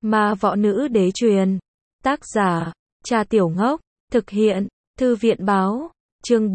Ma võ nữ đế truyền. Tác giả, Cha Tiểu Ngốc. Thực hiện, Thư viện báo. Chương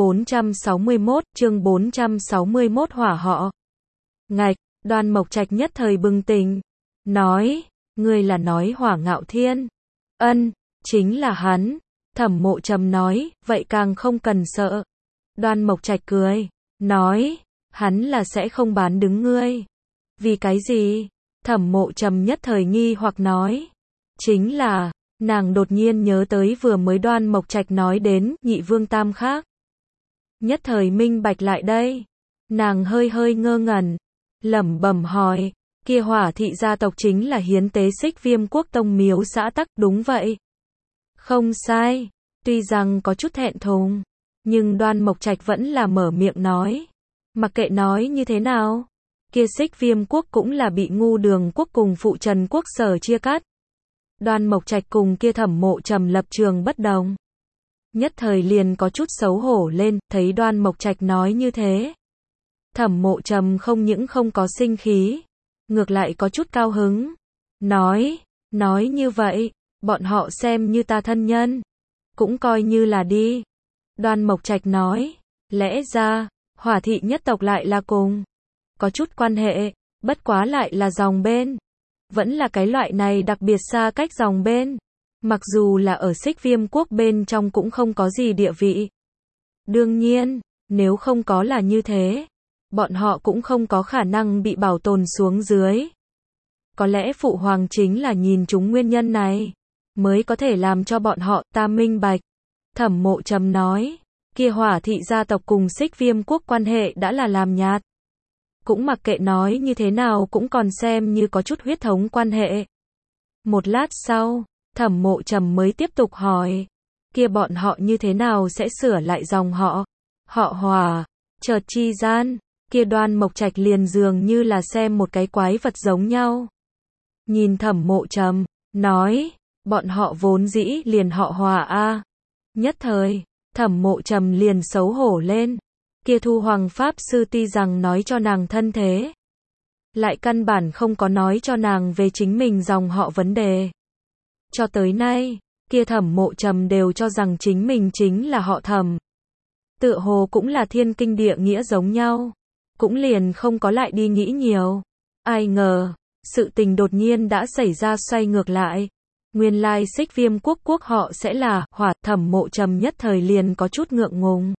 461 hỏa họ. Ngạch, Đoan Mộc Trạch nhất thời bừng tỉnh. Nói, ngươi là nói Hỏa Ngạo Thiên. Ân, chính là hắn. Thẩm Mộ Trầm nói, vậy càng không cần sợ. Đoan Mộc Trạch cười, nói, hắn là sẽ không bán đứng ngươi. Vì cái gì? Thẩm Mộ Trầm nhất thời nghi hoặc nói. Chính là, nàng đột nhiên nhớ tới vừa mới Đoan Mộc Trạch nói đến Nhị Vương Tam khác. Nhất thời minh bạch lại đây. Nàng hơi hơi ngơ ngẩn, lẩm bẩm hỏi, kia Hỏa thị gia tộc chính là hiến tế Xích Viêm quốc tông miếu xã tắc, đúng vậy. Không sai, tuy rằng có chút thẹn thùng, nhưng Đoan Mộc Trạch vẫn là mở miệng nói. Mặc kệ nói như thế nào, kia Xích Viêm quốc cũng là bị Ngu Đường quốc cùng Phụ Trần quốc sở chia cắt. Đoan Mộc Trạch cùng kia Thẩm Mộ Trầm lập trường bất đồng. Nhất thời liền có chút xấu hổ lên, thấy Đoan Mộc Trạch nói như thế. Thẩm Mộ Trầm không những không có sinh khí, ngược lại có chút cao hứng. Nói như vậy, bọn họ xem như ta thân nhân, cũng coi như là đi. Đoan Mộc Trạch nói, lẽ ra, Hỏa thị nhất tộc lại là cùng có chút quan hệ, bất quá lại là dòng bên. Vẫn là cái loại này đặc biệt xa cách dòng bên. Mặc dù là ở Xích Viêm quốc bên trong cũng không có gì địa vị. Đương nhiên, nếu không có là như thế, bọn họ cũng không có khả năng bị bảo tồn xuống dưới. Có lẽ Phụ Hoàng chính là nhìn chúng nguyên nhân này, mới có thể làm cho bọn họ ta minh bạch. Thẩm Mộ Trầm nói, kia Hỏa thị gia tộc cùng Xích Viêm quốc quan hệ đã là làm nhạt. Cũng mặc kệ nói như thế nào cũng còn xem như có chút huyết thống quan hệ. Một lát sau, Thẩm Mộ Trầm mới tiếp tục hỏi, kia bọn họ như thế nào sẽ sửa lại dòng họ? Họ Hỏa. Chợt chi gian, kia Đoan Mộc Trạch liền dường như là xem một cái quái vật giống nhau. Nhìn Thẩm Mộ Trầm, nói, bọn họ vốn dĩ liền họ Hỏa a. Nhất thời, Thẩm Mộ Trầm liền xấu hổ lên. Kia Thu Hoàng Pháp Sư tuy rằng nói cho nàng thân thế, lại căn bản không có nói cho nàng về chính mình dòng họ vấn đề. Cho tới nay, kia Thẩm Mộ Trầm đều cho rằng chính mình chính là họ Thẩm. Tựa hồ cũng là thiên kinh địa nghĩa giống nhau. Cũng liền không có lại đi nghĩ nhiều. Ai ngờ, sự tình đột nhiên đã xảy ra xoay ngược lại. Nguyên lai Xích Viêm quốc quốc họ sẽ là Hỏa. Thẩm Mộ Trầm nhất thời liền có chút ngượng ngùng.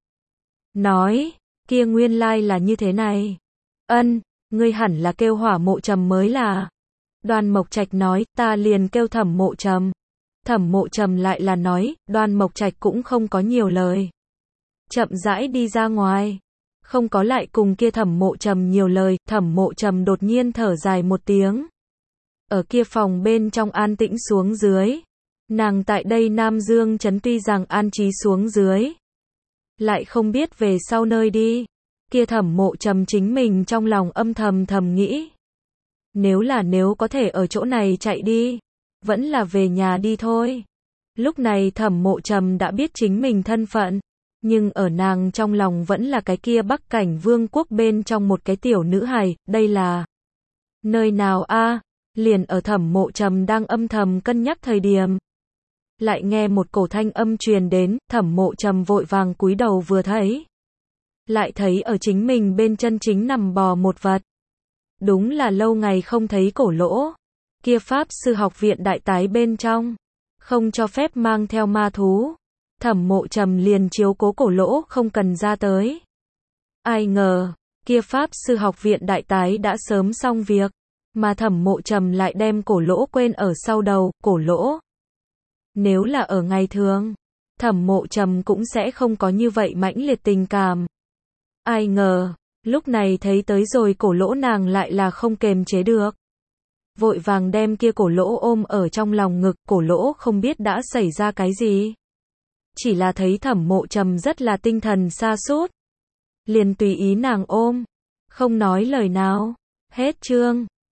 Nói, kia nguyên lai là như thế này. Ân, ngươi hẳn là kêu Hỏa Mộ Trầm mới là. Đoan Mộc Trạch nói, ta liền kêu Thẩm Mộ Trầm. Thẩm Mộ Trầm lại là nói, Đoan Mộc Trạch cũng không có nhiều lời. Chậm rãi đi ra ngoài. Không có lại cùng kia Thẩm Mộ Trầm nhiều lời, Thẩm Mộ Trầm đột nhiên thở dài một tiếng. Ở kia phòng bên trong an tĩnh xuống dưới. Nàng tại đây Nam Dương trấn tuy rằng an trí xuống dưới, lại không biết về sau nơi đi. Kia Thẩm Mộ Trầm chính mình trong lòng âm thầm nghĩ. Nếu có thể ở chỗ này chạy đi, vẫn là về nhà đi thôi. Lúc này Thẩm Mộ Trầm đã biết chính mình thân phận, nhưng ở nàng trong lòng vẫn là cái kia Bắc Cảnh Vương quốc bên trong một cái tiểu nữ hài. Đây là nơi nào a? Liền ở Thẩm Mộ Trầm đang âm thầm cân nhắc thời điểm, lại nghe một cổ thanh âm truyền đến. Thẩm Mộ Trầm vội vàng cúi đầu vừa thấy, lại thấy ở chính mình bên chân chính nằm bò một vật. Đúng là lâu ngày không thấy Cổ Lỗ. Kia Pháp Sư học viện đại tái bên trong, không cho phép mang theo ma thú. Thẩm Mộ Trầm liền chiếu cố Cổ Lỗ không cần ra tới. Ai ngờ, kia Pháp Sư học viện đại tái đã sớm xong việc, mà Thẩm Mộ Trầm lại đem Cổ Lỗ quên ở sau đầu. Cổ Lỗ, nếu là ở ngày thường, Thẩm Mộ Trầm cũng sẽ không có như vậy mãnh liệt tình cảm. Ai ngờ, lúc này thấy tới rồi Cổ Lỗ nàng lại là không kềm chế được. Vội vàng đem kia Cổ Lỗ ôm ở trong lòng ngực. Cổ Lỗ không biết đã xảy ra cái gì, chỉ là thấy Thẩm Mộ Trầm rất là tinh thần sa sút, liền tùy ý nàng ôm, không nói lời nào. Hết chương.